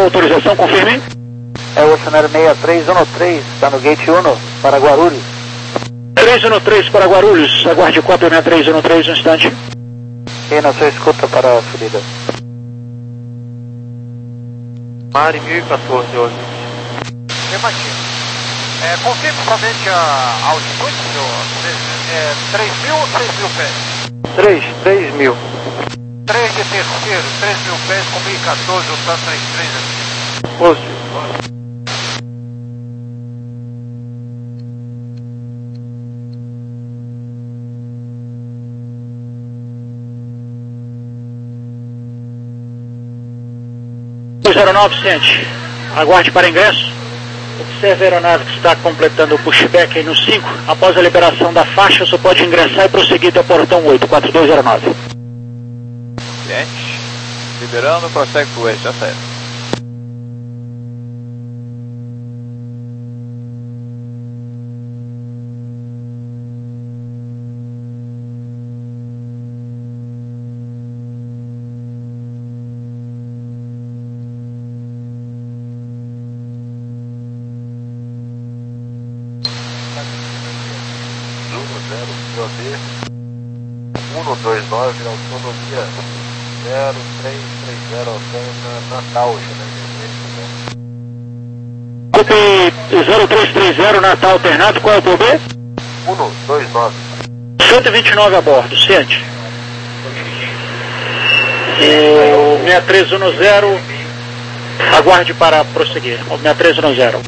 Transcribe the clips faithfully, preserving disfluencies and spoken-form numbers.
autorização, confirme. É o Oceanário seis três um três, está no gate um, para Guarulhos. três um três para Guarulhos, aguarde cópia seis três um três, um instante. E na sua escuta para a subida. Mari mil e quatorze hoje. Imagina. É, confirme somente a altitude, senhor. É, três mil ou seis mil pés? três, três mil. três de terceiro, três mil pés com mil e quatorze, o T A trinta e três aqui. Positivo. zero nove, Ciente. Aguarde para ingresso. Observe a aeronave que está completando o pushback aí no cinco. Após a liberação da faixa, só pode ingressar e prosseguir até o portão oito, quatro dois zero nove. Ciente. Liberando, prossegue pro oito, já saiu. um dois nove, autonomia zero três três zero, Natal, Copy zero três três zero, Natal alternado, qual é o P B? um dois nove. cento e vinte e nove a bordo, Ciente. O seis três um zero, aguarde para prosseguir, o seis três um zero.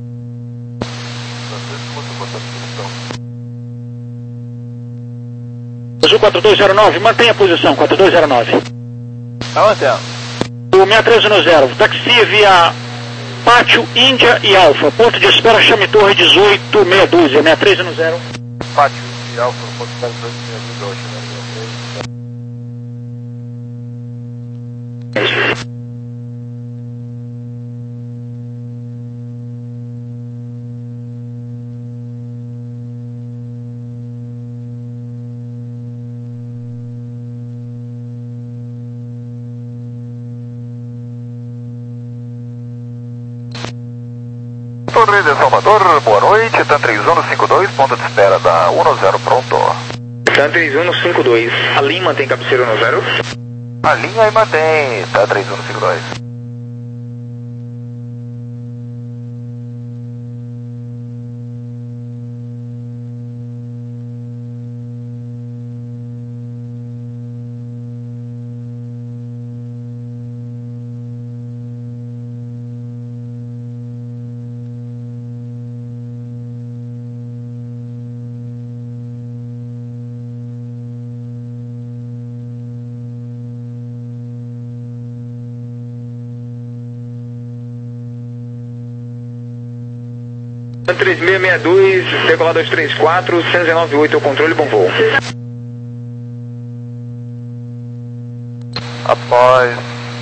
Azul quatro dois zero nove, mantenha a posição, quatro dois zero nove. Tá mantendo. O seis três um zero, taxi via Pátio, Índia e Alfa, ponto de espera Chame Torre dezoito, meia dúzia, seis três um zero. Pátio e Alfa, ponto de espera dezoito, meia dúzia, Torre de Salvador, boa noite, TAM três um cinco dois, ponto de espera da um zero pronto. TAM três um cinco dois, a linha mantém cabeceira um zero? A linha aí mantém, TAM três um cinco dois. TAM três seis seis dois, decolar dois três quatro, cento e dezenove oito, o controle, bom voo. Após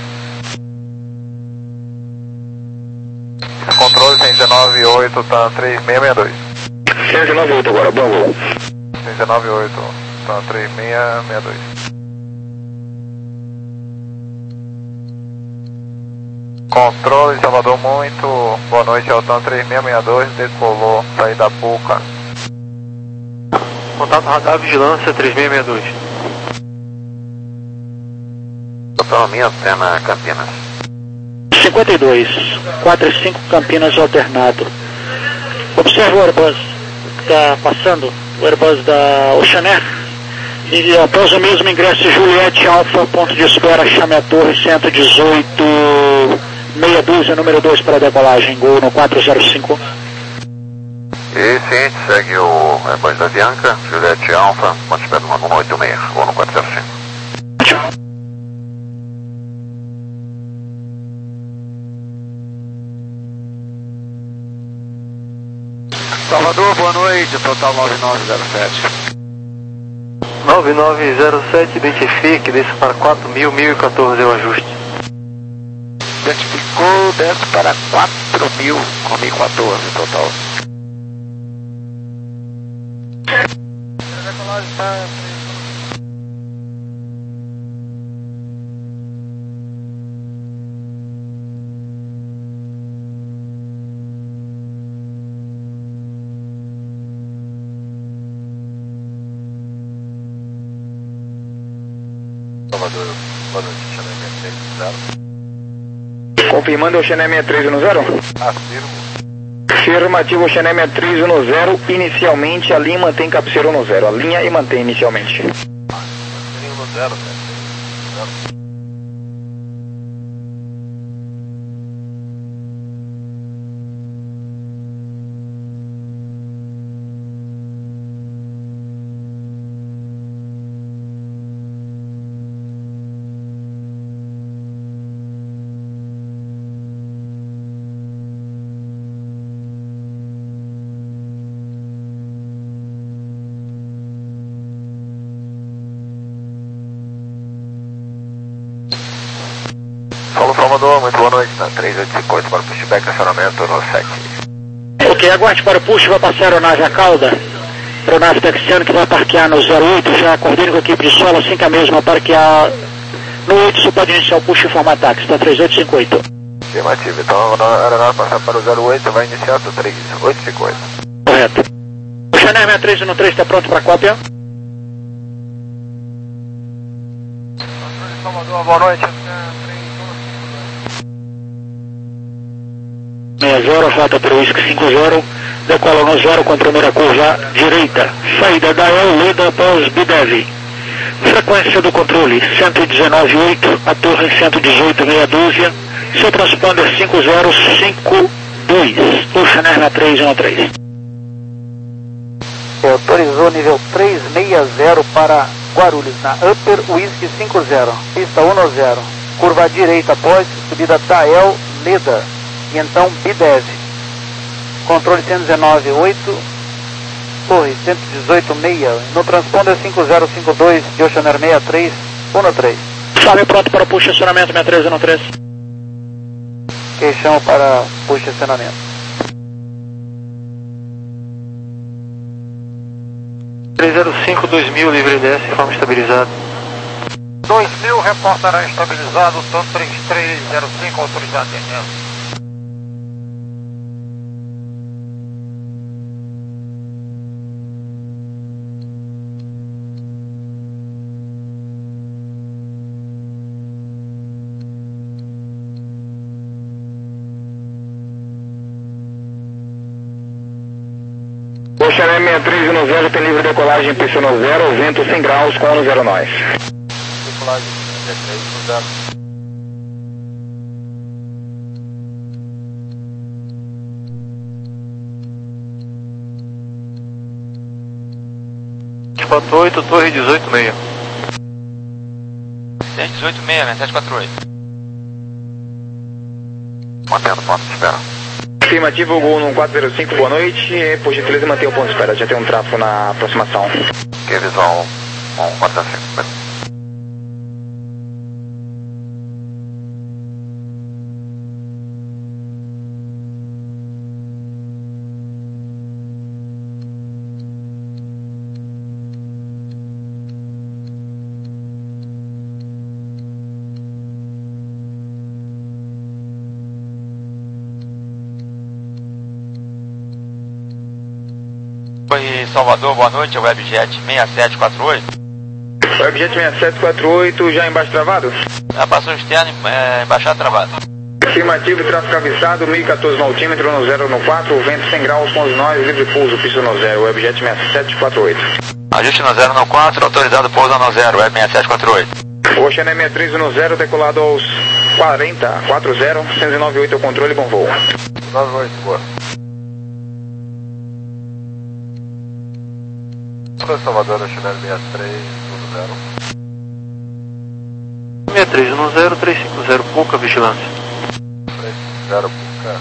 controle cento e dezenove oito, TAM três seis seis dois. cento e dezenove oito agora, bom voo. cento e dezenove oito, TAM três seis seis dois. Controle Salvador muito, boa noite, é o TAM três seis seis dois, decolou, saí da Puca. Contato radar vigilância três seis seis dois. Autonomia antena Campinas. cinquenta e dois, quatro e cinco Campinas alternado. Observe o Airbus que está passando, o Airbus da Oceanair. E após o mesmo ingresso Juliette Alfa, ponto de espera, Chame a Torre cento e dezoito, meia dúzia, número dois para decolagem, Gol no quatro zero cinco. E ciente, segue o Airbus da Bianca, Juliette Alfa, ponto de espera número um oito seis, Gol no quatro zero cinco. Salvador, boa noite, total nove nove zero sete. nove nove zero sete, identifique, desce para quatro mil, mil e quatorze é o ajuste. Identificou, desce para quatro mil com mil e quatorze total. boa noite, Xané sessenta e três zero. Confirmando o Xané sessenta e três zero. Afirmo. Afirmativo, Xané sessenta e três zero. Inicialmente, a linha mantém cabeceira no zero. A linha e mantém inicialmente. Mantém no zero, né? Zero. Paulo Salvador, muito boa noite, na três oito cinco oito para o pushback, acionamento no sete. Ok, aguarde para o push, vai passar a aeronave a cauda, para o nave taxiano que vai parquear no zero oito, já coordene com a equipe de solo, assim que a mesma parquear no oito, você pode iniciar o push e formar táxi, tá três oito cinco oito. Afirmativo, então a aeronave passar para o zero oito, vai iniciar do três oito cinco oito. Correto. O Xané sessenta e três um três está pronto para cópia? Salvador, boa noite. sessenta, rota para o Whisky cinquenta, decola no zero com a primeira curva direita, saída da El Leda após Bidev. Frequência do controle cento e dezenove ponto oito, a torre cento e dezoito meia dúzia, seu transponder cinco zero cinco dois, o Xané sessenta e três um três. Autorizou nível trezentos e sessenta para Guarulhos, na Upper Whisky cinquenta, pista dez, curva direita após subida da El Leda. E então Bidev, controle cento e dezenove ponto oito, torre cento e dezoito meia, no transponder cinco zero cinco dois de Oceaner sessenta e três um três. Chave pronto para push acionamento sessenta e três um três. Queixão para push acionamento. três zero cinco dois mil, livre D S, forma estabilizada. dois mil, reportará estabilizado, tanto três três zero cinco, autorizado atendendo. O Xané sessenta e três um zero tem livre decolagem, pista no zero, vento cem graus com ano zero nós. Decolagem sessenta e três um zero. quatro oito, torre dezoito meia. dezoito meia, mensagem quatro oito. Mantendo ponto de espera. Afirmativo, Gol no quatro zero cinco, boa noite. Por gentileza, manter o ponto de espera, já tem um tráfego na aproximação. Que visual um quatro zero cinco. Oi, Salvador, boa noite, é o Webjet sessenta e sete quatro oito. Webjet sessenta e sete quatro oito, já embaixo travado? Já passou externo, é, embaixado travado. Afirmativo, tráfego avisado, mil e quatorze no altímetro, no zero no quatro, vento cem graus com os nós, livre pouso, pista no zero, Webjet sessenta e sete quatro oito. Ajuste no zero no quatro, autorizado pouso no zero, Web sessenta e sete quatro oito. O Xané sessenta e três no zero, decolado aos quarenta, quatro zero, cento e dezenove ponto oito, o controle, bom voo. nove oito, boa. Salvador, Xané sessenta e três um zero. sessenta e três um zero, três cinco zero, pouca vigilância. três cinco zero, pouca.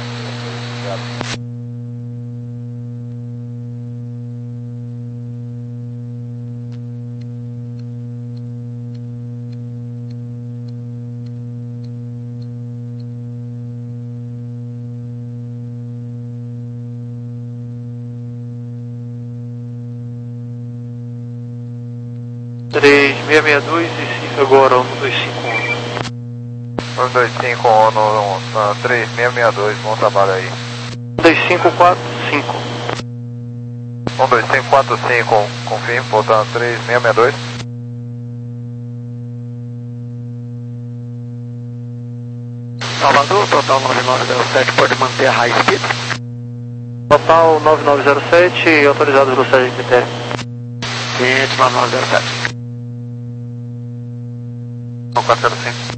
três seis seis dois e cinco agora, um dois cinco um. um dois cinco um, três seis seis dois, bom trabalho aí. um dois cinco quatro cinco. um dois cinco quatro cinco, confirme, voltando três seis seis dois. Salvador, total nove nove zero sete, pode manter a high speed. Total nove nove zero sete, autorizado velocidade de critério. Cliente nove nove zero sete. quatro zero cinco.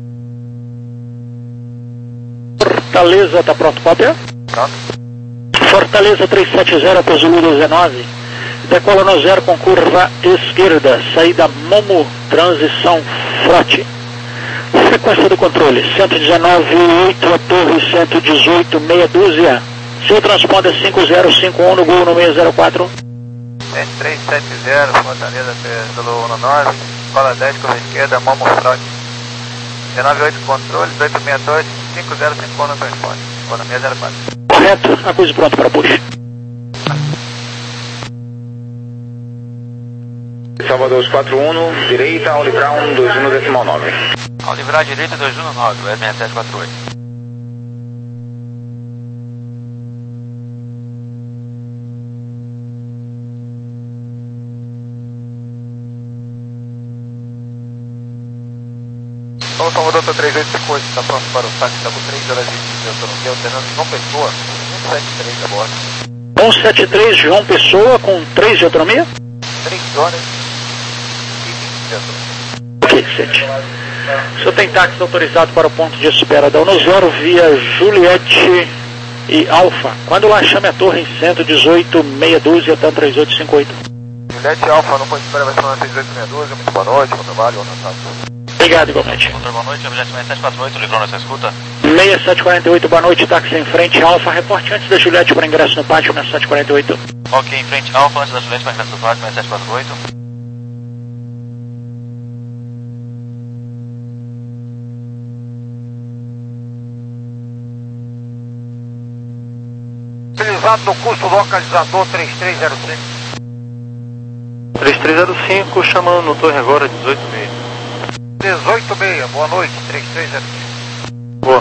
Fortaleza, tá pronto, cópia? Pronto. Fortaleza três sete zero, para Zulu dezenove. Decola no zero com curva esquerda, saída Momo, transição Frote. Frequência do controle, cento e dezenove vírgula oito, a torre cento e dezoito, meia dúzia. Seu transponder cinco zero cinco um no Gol no seis zero quatro. três sete zero, Fortaleza pelo um nove, escola dez, curva esquerda, Momo Frote. dezenove oito controle, dezoito sessenta e dois, cinco zero cinco um no transponder, escola seis zero quatro. Correto, acuse pronto para push. Salvador os quatro um, direita, ao livrar um dois um decimal nove. Ao livrar direita dois um nove, o S seis sete quatro oito. Então, Salvador, está três oito cinco oito, está pronto para o táxi, está com três horas e vinte, autonomia, alternando João Pessoa, um sete três a bordo. cento e setenta e três, João Pessoa, com três de autonomia? três horas e vinte de autonomia. Ok, sete. O senhor tem táxi autorizado para o ponto de espera da Uno Zero via Juliette e Alfa. Quando lá chame a torre em cento e dezoito, meia dúzia, tá três oito cinco oito. Juliette Alfa, não pode esperar, vai ser na três oito seis dois, muito boa noite, bom trabalho, bom Natal. Obrigado, igualmente. Boa noite, objeto seis sete quatro oito, livrou nessa escuta. seis sete quatro oito, boa noite, táxi em frente, Alfa, reporte antes da Juliette para ingresso no pátio, seis sete quatro oito. Ok, em frente, Alfa, antes da Juliette para ingresso no pátio, seis sete quatro oito. Utilizado no curso localizador três três zero cinco. três três zero cinco, chamando no torre agora, dezoito meia. dezoito meia, boa noite, três três zero cinco. Boa.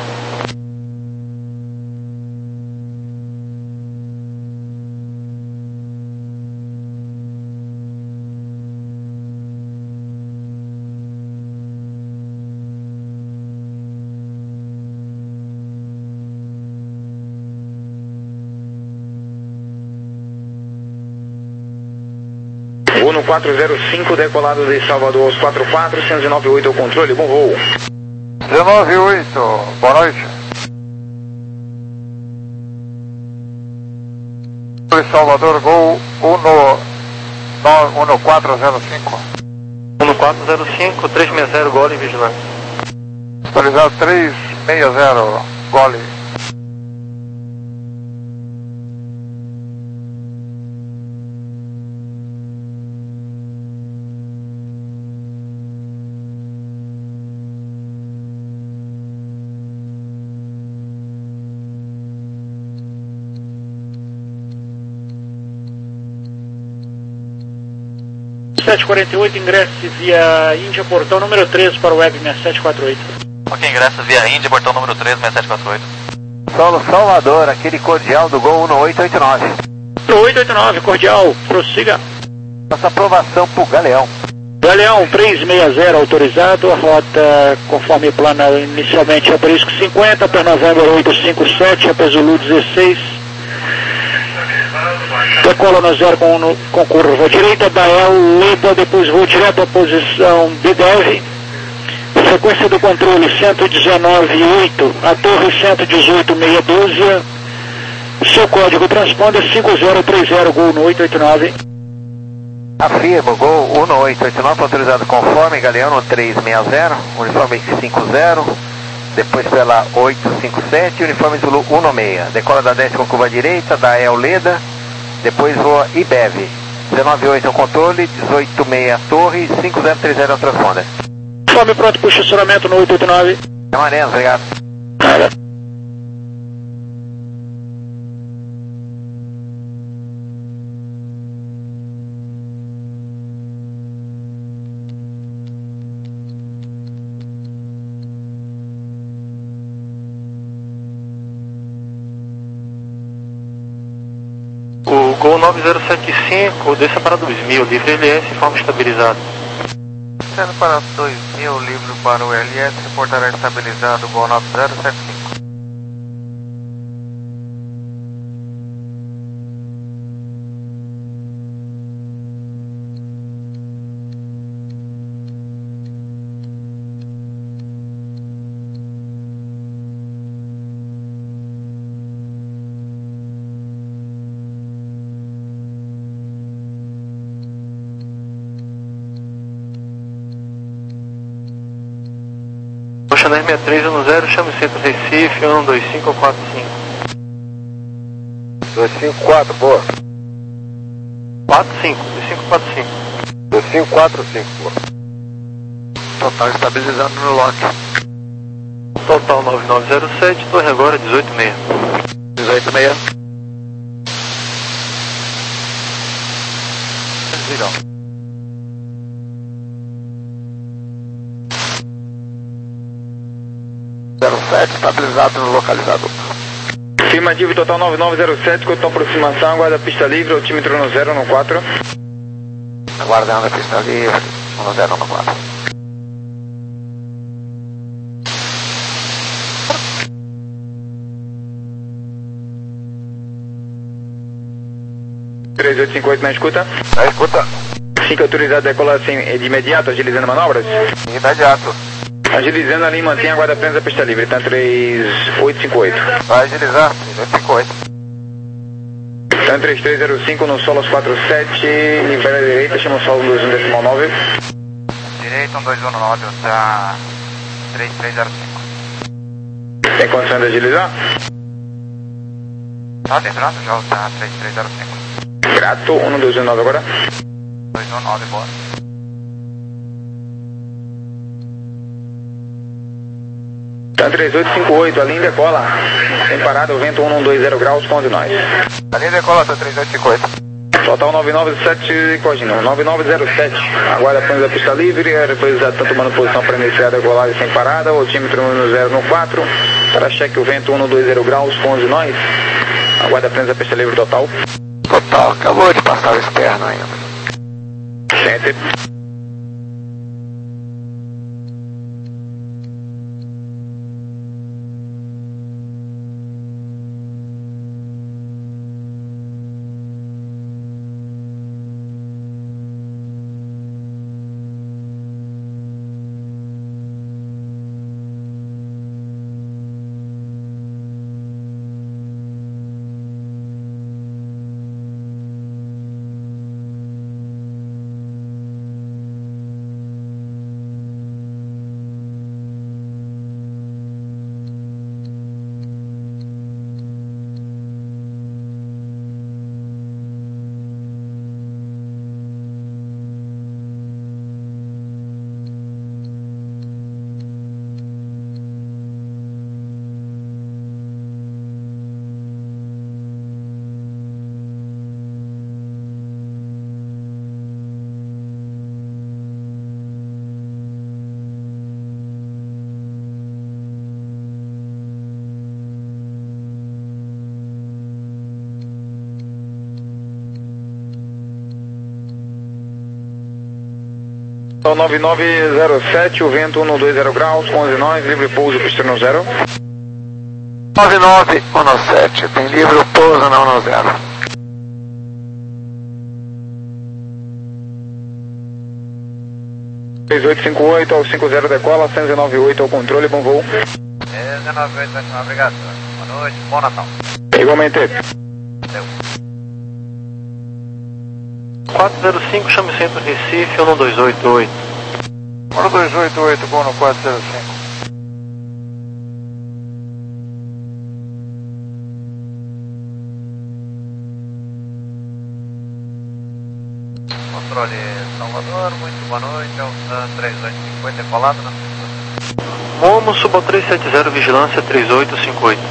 Uno quatro zero cinco, decolado de Salvador aos quatro quatro, cento e dezenove oito ao controle, bom voo. dezenove oito, boa noite. Salvador, Gol um quatro zero cinco. um quatro zero cinco, três seis zero, gole vigilante. Autorizado três seis zero, gole. sete quatro oito, ingresse via Índia, portão número treze para o web seis sete quatro oito. Ok, ingressa via Índia, portão número treze, seis sete quatro oito. Solo Salvador, aquele cordial do Gol um oito oito nove. oito oito nove, cordial, prossiga. Nossa aprovação pro Galeão. Galeão três seis zero, autorizado, a rota conforme plana inicialmente é Prisco cinquenta, para Novembro oito cinco sete, é Zulu dezesseis. Decola no zero com, com curva direita, Dael, Leda, depois vou direto à posição B dez. Frequência do controle cento e dezenove vírgula oito, a torre cento e dezoito, meia dúzia. Seu código transponder cinco zero três zero, Gol no oito oito nove. Afirmo, Gol um oito oito nove, autorizado conforme, Galeão no três seis zero, uniforme cinco zero. Depois pela oito cinco sete, uniforme Zulu um seis. Decola da dez com curva direita, Dael, Leda. Depois voa I B E V, dezenove oito ao controle, dezoito seis torre, cinco zero três zero ao transponder. Fome pronto para o estacionamento no oito oito nove. Amarelo, obrigado. Nada. O Gol nove zero sete cinco, desça para dois mil, livre L S em forma estabilizada. Sendo para dois mil, livre para o L S, reportará estabilizado Gol nove zero sete cinco. Oceaner sessenta e três um zero, chame centro Recife, um dois cinco quatro cinco. dois cinco quatro, boa. quatro cinco, dois cinco quatro cinco. dois cinco quatro cinco, boa. Total estabilizando no lock. Total nove nove zero sete, torre agora dezoito seis. dezoito seis. Desligam. zero sete, estabilizado no localizador. Afirmativo, total nove nove zero sete, com aproximação, aguarda pista livre, altímetro no zero no quatro. Aguardando a pista livre, no zero no quatro. três oito cinco oito na escuta. Na escuta. cinco autorizado a decolar assim, de imediato, agilizando manobras. Imediato. Agilizando ali, mantém a guarda presa da pista livre, tá três oito cinco oito. Vai agilizar, três oito cinco oito. Tá três três zero cinco no solo quatro sete, nível à direita, chama o solo dois um decimal nove. Direita, um dois um nove, tá três três zero cinco. Tem condição de agilizar? Tá lembrando, já tá três três zero cinco. Grato, um dois um nove agora. dois um nove, boa. Tá três oito cinco oito, a linha decola. Sem parada, o vento um dois zero graus, com de nós. A linha decola, tá três oito cinco oito. Total nove nove sete, corrigindo, nove nove zero sete. Aguarda apenas da pista livre, depois já está tomando posição para iniciar a decolagem sem parada, altímetro no zero no quatro. Para cheque o vento um dois zero graus, com de nós. Aguarda apenas a pista livre total. Total, acabou de passar o externo ainda. Sente. Então nove nove zero sete, o vento um dois zero graus, com onze nós, livre pouso, pista no zero. nove nove um sete, tem livre pouso não no zero. três oito cinco oito ao cinco zero decola, cento e noventa e oito ao controle, bom voo. cento e noventa e oito, obrigado. Boa noite, bom Natal. Igualmente. Deu. quatro zero cinco, chame centro Recife, um dois oito oito. um dois oito oito, bom no quatro zero cinco. Controle Salvador, muito boa noite, é o três oito cinco oito, decolado na Momo, subo três sete zero, vigilância três oito cinco oito.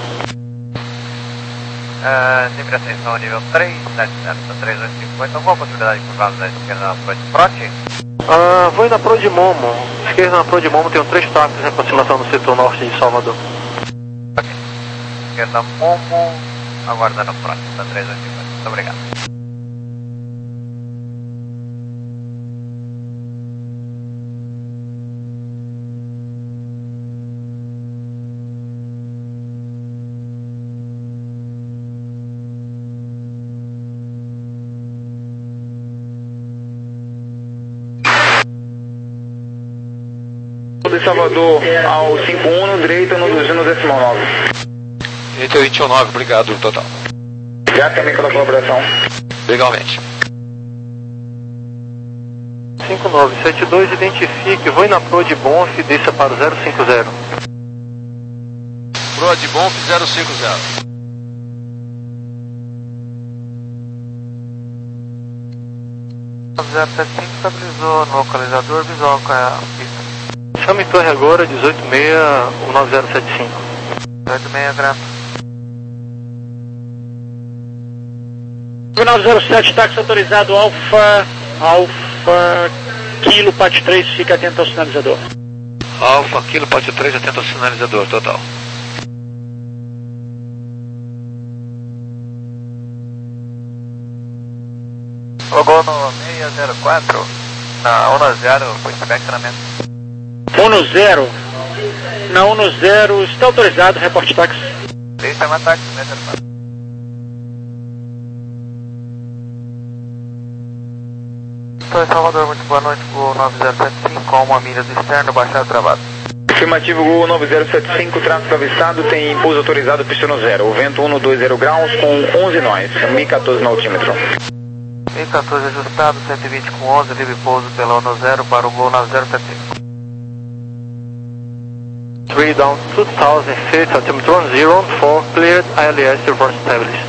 Uh, livre ascensão nível três sete zero, três oito cinco oito, alguma possibilidade de curvar da esquerda na Pro de Prote? Ah, vou ir na Pro de Momo. Esquerda na Pro de Momo, tenho três táxis em aproximação no setor norte de Salvador. Ok. Esquerda Momo, aguardando o próximo, da três oito cinco oito. Muito obrigado. De Salvador ao cinco um, direita no dois um decimal nove. Direita vinte e um nove, obrigado, total. Obrigado também pela colaboração. Legalmente. cinco nove sete dois, identifique, vou ir na Pro de Bonf, desça para o zero cinco zero. Broadbomb zero cinco zero. zero sete cinco estabilizou no localizador visual com a pista. Chame torre agora, dezoito seis, um nove zero sete cinco. dezoito seis, grato. nove zero sete, táxi autorizado, Alfa, Alfa, Kilo, Pat três, fica atento ao sinalizador. Alfa, Kilo, Pat três, atento ao sinalizador, total. Logou no seis zero quatro, na um zero, pushback treinamento. um zero, na um zero, está autorizado, reporte táxi. Deixa uma táxi, seis zero quatro. Estou em Salvador, muito boa noite, Gol nove zero sete cinco, a uma milha do externo, baixado travado. Afirmativo, Gol nove zero sete cinco, tráfego avistado, tem pouso autorizado, pista no zero. O vento um dois zero graus com onze nós, mil e quatorze no altímetro. mil e quatorze ajustado, cento e vinte com onze, livre pouso pela um zero para o Gol nove zero sete cinco. three down two thousand feet, altimeter one zero four, cleared, I L S reverse established.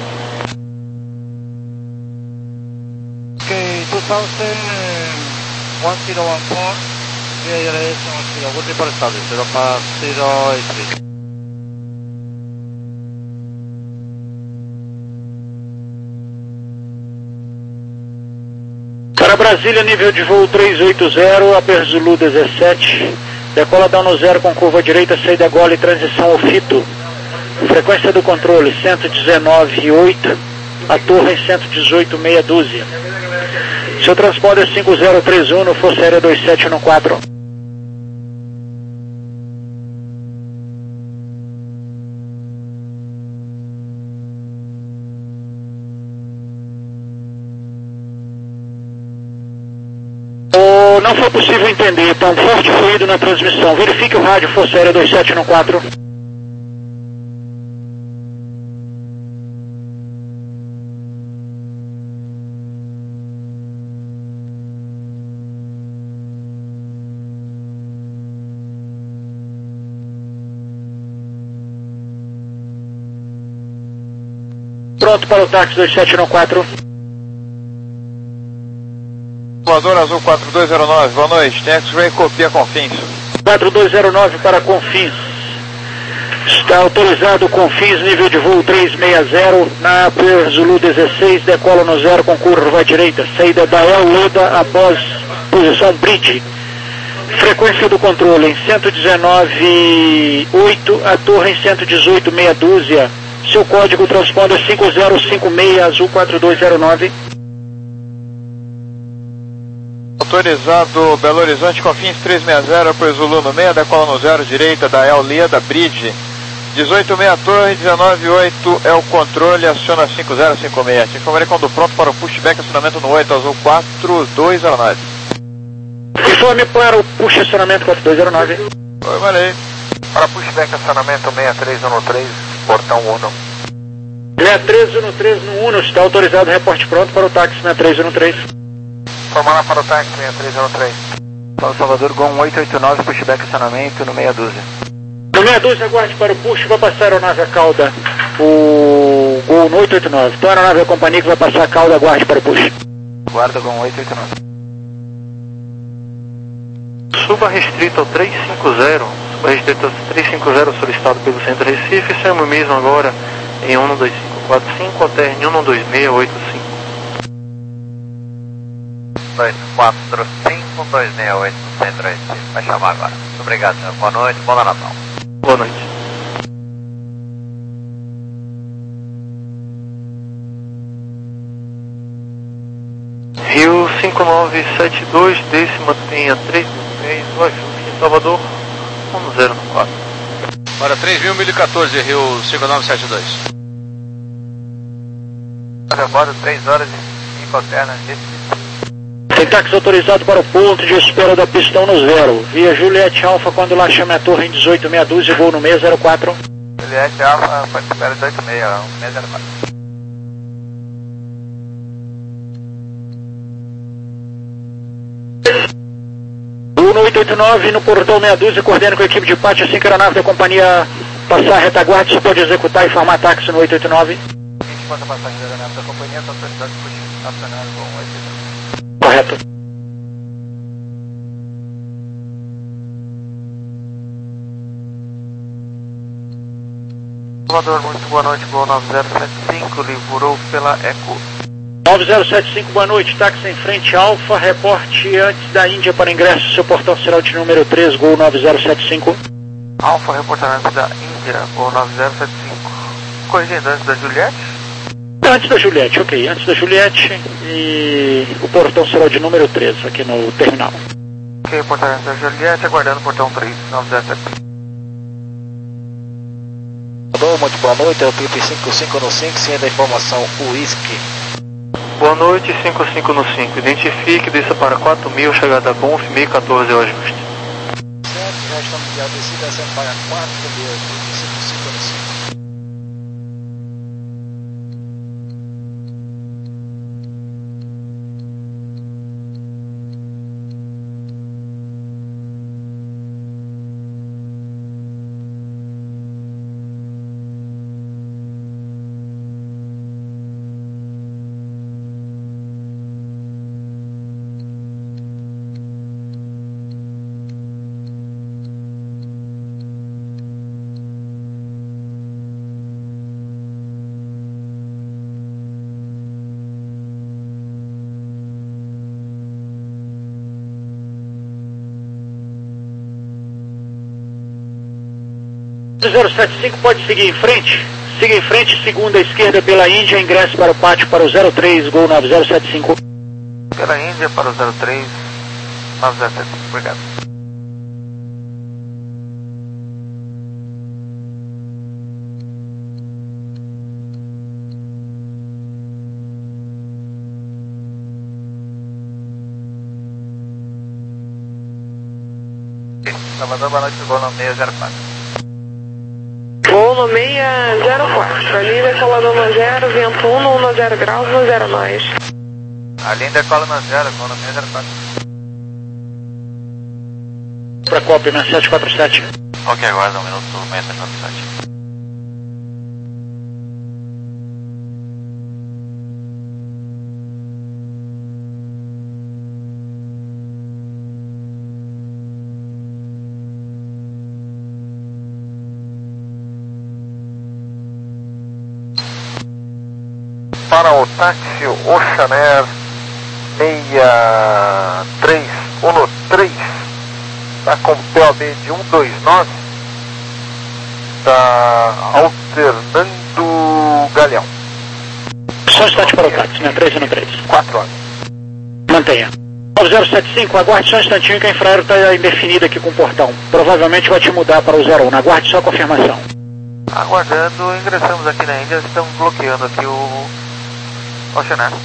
Okay, two thousand one zero one four, I L S one zero, good report established, zero pass zero eight three. Para Brasília, nível de voo três oito zero, Upper Zulu dezessete, decola down zero com curva direita, saída gole e transição ao fito. Frequência do controle cento e dezenove vírgula oito, a torre cento e dezoito meia dúzia. Seu transponder é cinco zero três um no Força Aérea dois sete um quatro. Oh, não foi possível entender, está um forte ruído na transmissão. Verifique o rádio Força Aérea dois sete um quatro. Pronto para o táxi dois sete um quatro. Voador Azul quatro dois zero nove, boa noite, tem X-Ray, copia Confins. quatro dois zero nove para Confins. Está autorizado Confins, nível de voo três seis zero, na Upper Zulu dezesseis, decola no zero com curva à direita, saída da El Leda após posição bridge. Frequência do controle em cento e dezenove vírgula oito, a torre em cento e dezoito meia dúzia. Seu código transponder cinco zero cinco seis, Azul quatro dois zero nove. Autorizado Belo Horizonte, Confins três seis zero, Upper Zulu no meio, decola no zero, direita da El Leda Bridge. dezoito seis torre, dezenove oito é o controle, aciona cinco zero cinco seis. Te informarei quando pronto para o pushback, acionamento no oito, Azul quatro dois zero nove. Informe para o push acionamento quatro dois zero nove. Oi, valeu. Para pushback, acionamento seis três um três, portão um. seis três um três no Uno, está autorizado, reporte pronto para o táxi seis três um três. Formar para o táxi seis três um três. Paulo Salvador, Gol oito oito nove, pushback acionamento no meia dúzia. No meia dúzia, aguarde para o push, vai passar a aeronave a cauda, o Gol no oito oito nove. Então a aeronave é a companhia que vai passar a cauda, aguarde para o push. Guarda Gol oito oito nove. Suba restrito ao três cinco zero, suba restrito ao três cinco zero solicitado pelo Centro Recife, saiu mesmo agora em um dois cinco quatro cinco, alterne um dois seis oito cinco. dois quatro cinco dois seis oito Centro Recife, vai chamar agora. Muito obrigado, senhor. Boa noite, bom Natal. Boa noite. Rio cinco nove sete dois, décima tenha três mil três, o ajuste em Salvador, um zero quatro. Para três mil e quatorze, Rio cinco nove sete dois. Rebordo três horas e cinco alternas, Tem táxi autorizado para o ponto de espera da pistão no zero. Via Juliette Alfa, quando lá chama a torre em dezoito meia dúzia, voo no seis zero quatro. Juliette Alfa, foi espera dezoito seis, seis zero quatro. Voo no oito oito nove, no portão meia dúzia, coordena com a equipe de pátio, assim que a aeronave da companhia Passar a retaguarda, você pode executar e formar táxi no oito oito nove. vinte quanto a passagem da aeronave da companhia, está autorizado por acionar com oito oito nove. Correto. Salvador, muito boa noite, voo nove zero sete cinco, livrou pela Eco. nove zero sete cinco, boa noite, táxi em frente Alfa, reporte antes da Índia para ingresso, seu portão será o de número três, gol nove zero sete cinco. Alfa, reportamento da Índia, voo nove zero sete cinco. Corrigindo, antes da Juliette? Antes da Juliette, ok, antes da Juliette e o portão será o de número três aqui no terminal. Ok, reportamento da Juliette, aguardando o portão três, nove zero sete cinco. Muito boa noite, é o Pipe cinco cinco no cinco, sem da informação Whisky. Boa noite, cinco cinco no cinco. Identifique, desça para quatro mil, chegada a Bonf, mil e quatorze é o ajuste. Certo, já estamos de descida, descendo para quatro mil, cinco cinco no cinco. zero sete cinco pode seguir em frente, siga em frente, segunda esquerda pela Índia, ingresso para o pátio para o zero três, gol nove zero sete cinco. Pela Índia para o zero três, nove zero sete cinco, obrigado. Salvador, boa noite, voo no seis zero quatro. Voo no seis zero quatro, a linha decola no zero, vento um, no zero graus, no zero nós. A linha decola no zero, voo no seis zero quatro. Para cópia, na sete quatro sete. Ok, aguarda um minuto, seis sete quatro sete. Para o táxi Oceanair seis três um três, está com P O B de um dois nove, está alternando Galeão. Só instante para o táxi, né? três um três. quatro horas. Mantenha. nove zero sete cinco, aguarde só um instantinho que a infraero está indefinida aqui com o portão. Provavelmente vai te mudar para o zero um, aguarde só a confirmação. Aguardando, ingressamos aqui na Índia, estamos bloqueando aqui o Oceanair.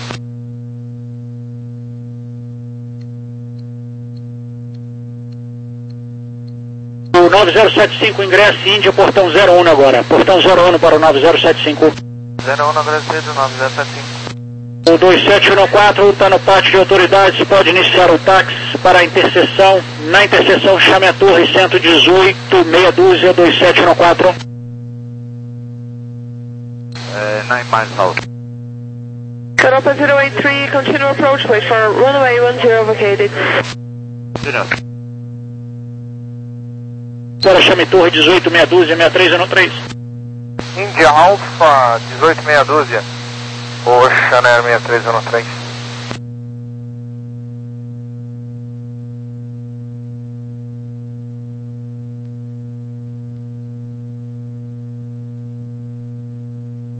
O nove zero sete cinco, ingresso Índia, portão zero um agora. Portão zero um para o nove zero sete cinco. zero um, agradecido, nove zero sete cinco. O dois sete um quatro está no pátio de autoridades, pode iniciar o táxi para a interseção. Na interseção, chame a torre cento e dezoito, meia dúzia, dois sete um quatro. Uh, nine miles out. Europa zero oito três, continue approach, wait for runway one zero vacated. Agora chame torre dezoito, meia dúzia, sessenta e três um três. Índia Alfa dezoito, meia dúzia, Oceanair sessenta e três um três.